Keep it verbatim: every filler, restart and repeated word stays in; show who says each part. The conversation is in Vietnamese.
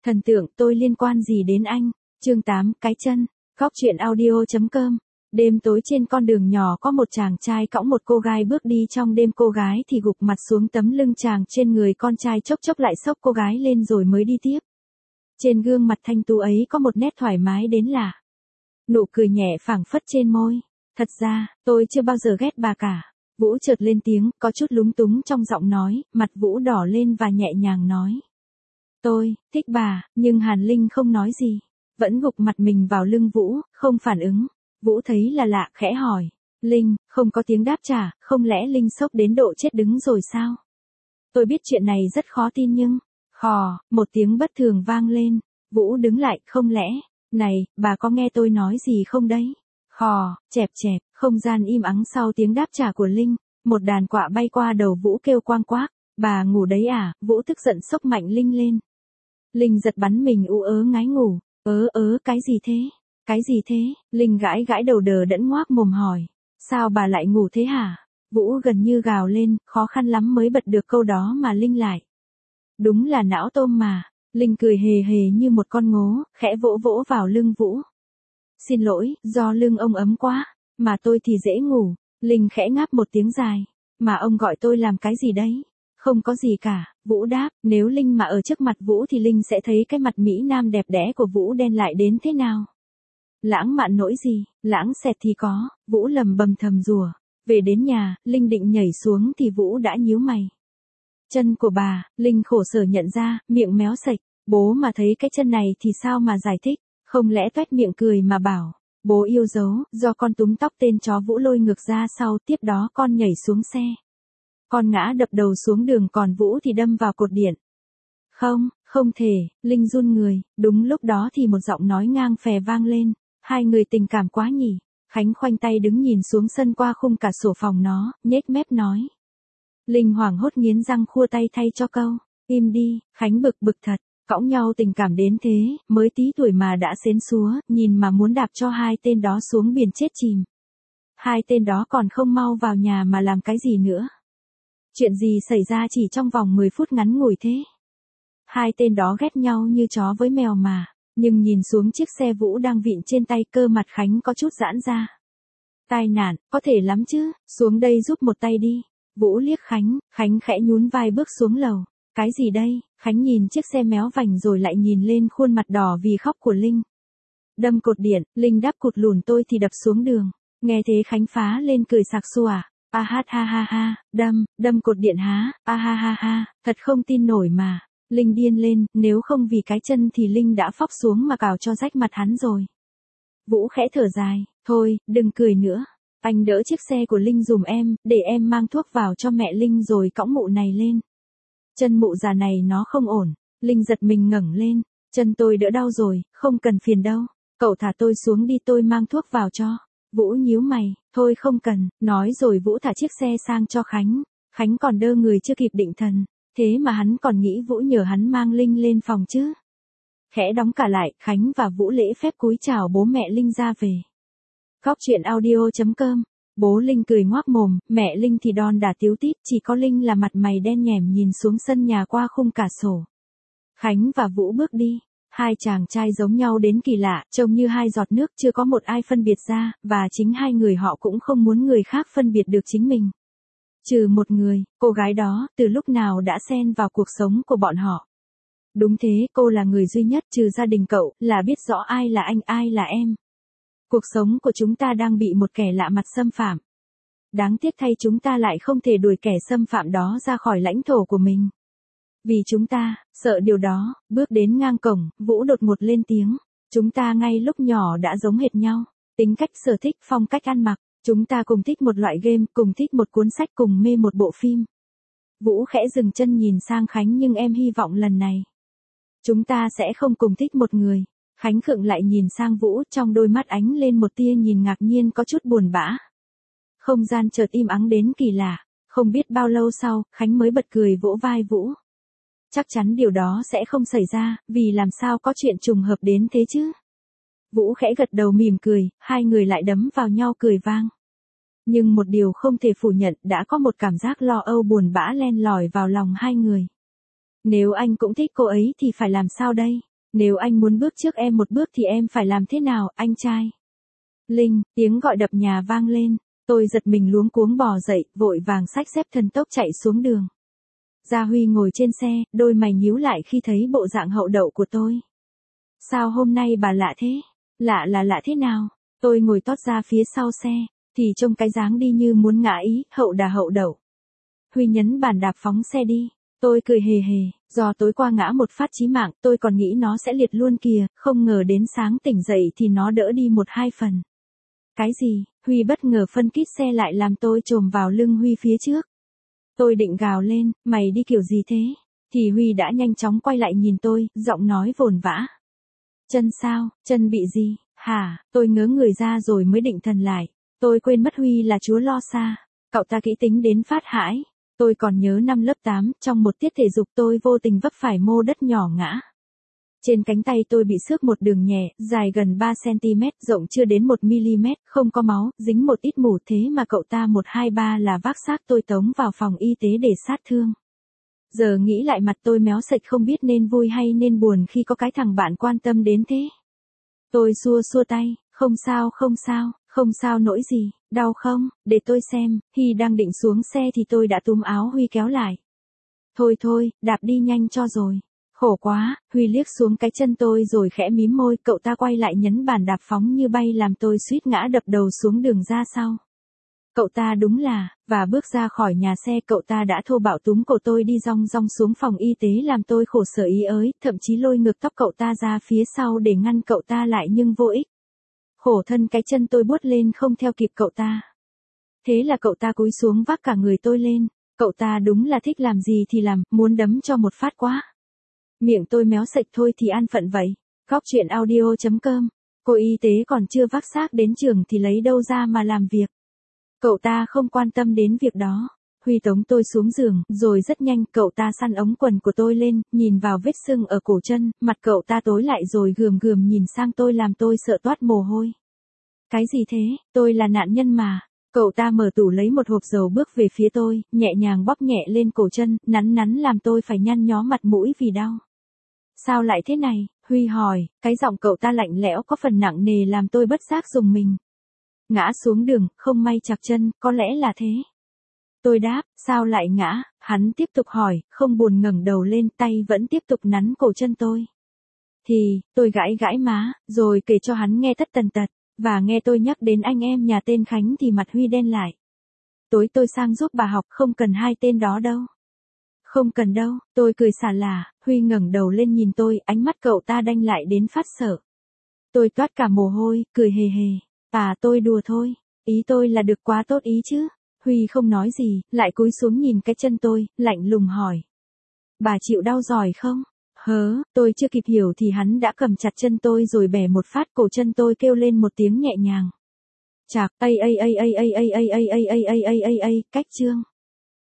Speaker 1: Thần tượng, tôi liên quan gì đến anh? Chương tám, cái chân. Góc truyện audio chấm com. Đêm tối trên con đường nhỏ có một chàng trai cõng một cô gái bước đi trong đêm, cô gái thì gục mặt xuống tấm lưng chàng trên người con trai, chốc chốc lại xốc cô gái lên rồi mới đi tiếp. Trên gương mặt thanh tú ấy có một nét thoải mái đến lạ. Nụ cười nhẹ phảng phất trên môi. Thật ra, tôi chưa bao giờ ghét bà cả. Vũ chợt lên tiếng, có chút lúng túng trong giọng nói, mặt Vũ đỏ lên và nhẹ nhàng nói. Tôi, thích bà, nhưng Hàn Linh không nói gì. Vẫn gục mặt mình vào lưng Vũ, không phản ứng. Vũ thấy là lạ, khẽ hỏi. Linh, không có tiếng đáp trả, không lẽ Linh sốc đến độ chết đứng rồi sao? Tôi biết chuyện này rất khó tin nhưng... Khò, một tiếng bất thường vang lên. Vũ đứng lại, không lẽ... Này, bà có nghe tôi nói gì không đấy? Khò, chẹp chẹp, không gian im ắng sau tiếng đáp trả của Linh. Một đàn quạ bay qua đầu Vũ kêu quang quác. Bà ngủ đấy à? Vũ tức giận xốc mạnh Linh lên. Linh giật bắn mình ú ớ ngái ngủ. Ớ ớ, cái gì thế? Cái gì thế? Linh gãi gãi đầu đờ đẫn ngoác mồm hỏi. Sao bà lại ngủ thế hả? Vũ gần như gào lên, khó khăn lắm mới bật được câu đó mà Linh lại. Đúng là não tôm mà. Linh cười hề hề như một con ngố, khẽ vỗ vỗ vào lưng Vũ. Xin lỗi, do lưng ông ấm quá, mà tôi thì dễ ngủ. Linh khẽ ngáp một tiếng dài. Mà ông gọi tôi làm cái gì đấy? Không có gì cả, Vũ đáp, nếu Linh mà ở trước mặt Vũ thì Linh sẽ thấy cái mặt Mỹ Nam đẹp đẽ của Vũ đen lại đến thế nào. Lãng mạn nỗi gì, lãng xẹt thì có, Vũ lầm bầm thầm rủa. Về đến nhà, Linh định nhảy xuống thì Vũ đã nhíu mày. Chân của bà, Linh khổ sở nhận ra, miệng méo sạch, bố mà thấy cái chân này thì sao mà giải thích, không lẽ toét miệng cười mà bảo, bố yêu dấu, do con túm tóc tên chó Vũ lôi ngược ra sau, tiếp đó con nhảy xuống xe. Con ngã đập đầu xuống đường, còn Vũ thì đâm vào cột điện. Không, không thể, Linh run người, đúng lúc đó thì một giọng nói ngang phè vang lên, hai người tình cảm quá nhỉ. Khánh khoanh tay đứng nhìn xuống sân qua khung cả sổ phòng nó, nhếch mép nói. Linh hoảng hốt nghiến răng khua tay thay cho câu, im đi. Khánh bực bực thật, cõng nhau tình cảm đến thế, mới tí tuổi mà đã xến xúa, nhìn mà muốn đạp cho hai tên đó xuống biển chết chìm. Hai tên đó còn không mau vào nhà mà làm cái gì nữa. Chuyện gì xảy ra chỉ trong vòng mười phút ngắn ngủi thế? Hai tên đó ghét nhau như chó với mèo mà, nhưng nhìn xuống chiếc xe Vũ đang vịn trên tay, cơ mặt Khánh có chút giãn ra. Tai nạn, có thể lắm chứ, xuống đây giúp một tay đi. Vũ liếc Khánh, Khánh khẽ nhún vai bước xuống lầu. Cái gì đây? Khánh nhìn chiếc xe méo vành rồi lại nhìn lên khuôn mặt đỏ vì khóc của Linh. Đâm cột điện, Linh đáp cụt lùn tôi thì đập xuống đường. Nghe thế Khánh phá lên cười sặc sụa. A hát ha ha ha, đâm, đâm cột điện há, a ha ha ha, thật không tin nổi mà. Linh điên lên, nếu không vì cái chân thì Linh đã phóc xuống mà cào cho rách mặt hắn rồi. Vũ khẽ thở dài, thôi, đừng cười nữa. Anh đỡ chiếc xe của Linh dùm em, để em mang thuốc vào cho mẹ Linh rồi cõng mụ này lên. Chân mụ già này nó không ổn. Linh giật mình ngẩng lên, chân tôi đỡ đau rồi, không cần phiền đâu. Cậu thả tôi xuống đi, tôi mang thuốc vào cho. Vũ nhíu mày, thôi không cần, nói rồi Vũ thả chiếc xe sang cho Khánh. Khánh còn đơ người chưa kịp định thần, thế mà hắn còn nghĩ Vũ nhờ hắn mang Linh lên phòng chứ. Khẽ đóng cả lại, Khánh và Vũ lễ phép cúi chào bố mẹ Linh ra về. Góc truyện audio chấm com. Bố Linh cười ngoác mồm, mẹ Linh thì đon đả tíu tít, chỉ có Linh là mặt mày đen nhẻm nhìn xuống sân nhà qua khung cả sổ. Khánh và Vũ bước đi. Hai chàng trai giống nhau đến kỳ lạ, trông như hai giọt nước, chưa có một ai phân biệt ra, và chính hai người họ cũng không muốn người khác phân biệt được chính mình. Trừ một người, cô gái đó, từ lúc nào đã xen vào cuộc sống của bọn họ. Đúng thế, cô là người duy nhất trừ gia đình cậu, là biết rõ ai là anh, ai là em. Cuộc sống của chúng ta đang bị một kẻ lạ mặt xâm phạm. Đáng tiếc thay chúng ta lại không thể đuổi kẻ xâm phạm đó ra khỏi lãnh thổ của mình. Vì chúng ta, sợ điều đó, bước đến ngang cổng, Vũ đột ngột lên tiếng. Chúng ta ngay lúc nhỏ đã giống hệt nhau. Tính cách, sở thích, phong cách ăn mặc. Chúng ta cùng thích một loại game, cùng thích một cuốn sách, cùng mê một bộ phim. Vũ khẽ dừng chân nhìn sang Khánh, nhưng em hy vọng lần này chúng ta sẽ không cùng thích một người. Khánh khựng lại nhìn sang Vũ, trong đôi mắt ánh lên một tia nhìn ngạc nhiên có chút buồn bã. Không gian chợt im ắng đến kỳ lạ. Không biết bao lâu sau, Khánh mới bật cười vỗ vai Vũ. Chắc chắn điều đó sẽ không xảy ra, vì làm sao có chuyện trùng hợp đến thế chứ. Vũ khẽ gật đầu mỉm cười, hai người lại đấm vào nhau cười vang. Nhưng một điều không thể phủ nhận, đã có một cảm giác lo âu buồn bã len lỏi vào lòng hai người. Nếu anh cũng thích cô ấy thì phải làm sao đây? Nếu anh muốn bước trước em một bước thì em phải làm thế nào, anh trai? Linh, tiếng gọi đập nhà vang lên. Tôi giật mình luống cuống bò dậy, vội vàng xách xếp thần tốc chạy xuống đường. Gia Huy ngồi trên xe, đôi mày nhíu lại khi thấy bộ dạng hậu đậu của tôi. Sao hôm nay bà lạ thế? Lạ là lạ thế nào? Tôi ngồi tót ra phía sau xe, thì trông cái dáng đi như muốn ngã ý, hậu đà hậu đậu. Huy nhấn bàn đạp phóng xe đi. Tôi cười hề hề, do tối qua ngã một phát chí mạng, tôi còn nghĩ nó sẽ liệt luôn kìa, không ngờ đến sáng tỉnh dậy thì nó đỡ đi một hai phần. Cái gì? Huy bất ngờ phân kít xe lại làm tôi chồm vào lưng Huy phía trước. Tôi định gào lên, mày đi kiểu gì thế? Thì Huy đã nhanh chóng quay lại nhìn tôi, giọng nói vồn vã. Chân sao, chân bị gì? Hả? Tôi ngớ người ra rồi mới định thần lại. Tôi quên mất Huy là chúa lo xa. Cậu ta kỹ tính đến phát hãi. Tôi còn nhớ năm lớp tám, trong một tiết thể dục tôi vô tình vấp phải mô đất nhỏ ngã. Trên cánh tay tôi bị xước một đường nhẹ, dài gần ba xăng-ti-mét, rộng chưa đến một mi-li-mét, không có máu, dính một ít mủ, thế mà cậu ta một hai ba là vác xác tôi tống vào phòng y tế để sát thương. Giờ nghĩ lại mặt tôi méo sệch không biết nên vui hay nên buồn khi có cái thằng bạn quan tâm đến thế. Tôi xua xua tay, không sao không sao, không sao nỗi gì, đau không, để tôi xem. Hy đang định xuống xe thì tôi đã túm áo Huy kéo lại. Thôi thôi, đạp đi nhanh cho rồi. Khổ quá, Huy liếc xuống cái chân tôi rồi khẽ mím môi, cậu ta quay lại nhấn bàn đạp phóng như bay làm tôi suýt ngã đập đầu xuống đường ra sau. Cậu ta đúng là, và bước ra khỏi nhà xe cậu ta đã thô bạo túm cổ tôi đi rong rong xuống phòng y tế làm tôi khổ sở ý ới, thậm chí lôi ngược tóc cậu ta ra phía sau để ngăn cậu ta lại nhưng vô ích. Khổ thân cái chân tôi buốt lên không theo kịp cậu ta. Thế là cậu ta cúi xuống vác cả người tôi lên, cậu ta đúng là thích làm gì thì làm, muốn đấm cho một phát quá. Miệng tôi méo sệch thôi thì an phận vậy. Góc chuyện audio chấm com. Cô y tế còn chưa vác xác đến trường thì lấy đâu ra mà làm việc. Cậu ta không quan tâm đến việc đó. Huy tống tôi xuống giường, rồi rất nhanh cậu ta săn ống quần của tôi lên, nhìn vào vết sưng ở cổ chân, mặt cậu ta tối lại rồi gườm gườm nhìn sang tôi làm tôi sợ toát mồ hôi. Cái gì thế, tôi là nạn nhân mà. Cậu ta mở tủ lấy một hộp dầu bước về phía tôi, nhẹ nhàng bóp nhẹ lên cổ chân, nắn nắn làm tôi phải nhăn nhó mặt mũi vì đau. Sao lại thế này? Huy hỏi, cái giọng cậu ta lạnh lẽo có phần nặng nề làm tôi bất giác rùng mình. Ngã xuống đường, không may chạc chân, có lẽ là thế. Tôi đáp, sao lại ngã? Hắn tiếp tục hỏi, không buồn ngẩng đầu lên, tay vẫn tiếp tục nắn cổ chân tôi. Thì, tôi gãi gãi má, rồi kể cho hắn nghe tất tần tật, và nghe tôi nhắc đến anh em nhà tên Khánh thì mặt Huy đen lại. Tối tôi sang giúp bà học, không cần hai tên đó đâu. Không cần đâu, tôi cười xả lả, Huy ngẩng đầu lên nhìn tôi, ánh mắt cậu ta đanh lại đến phát sợ. Tôi toát cả mồ hôi, cười hề hề. À tôi đùa thôi, ý tôi là được quá tốt ý chứ. Huy không nói gì, lại cúi xuống nhìn cái chân tôi, lạnh lùng hỏi. Bà chịu đau giỏi không? Hớ, tôi chưa kịp hiểu thì hắn đã cầm chặt chân tôi rồi bẻ một phát cổ chân tôi kêu lên một tiếng nhẹ nhàng. Chạc, ây ây ây ây ây ây ây ây ây ây ây ây ây ây, cách chương.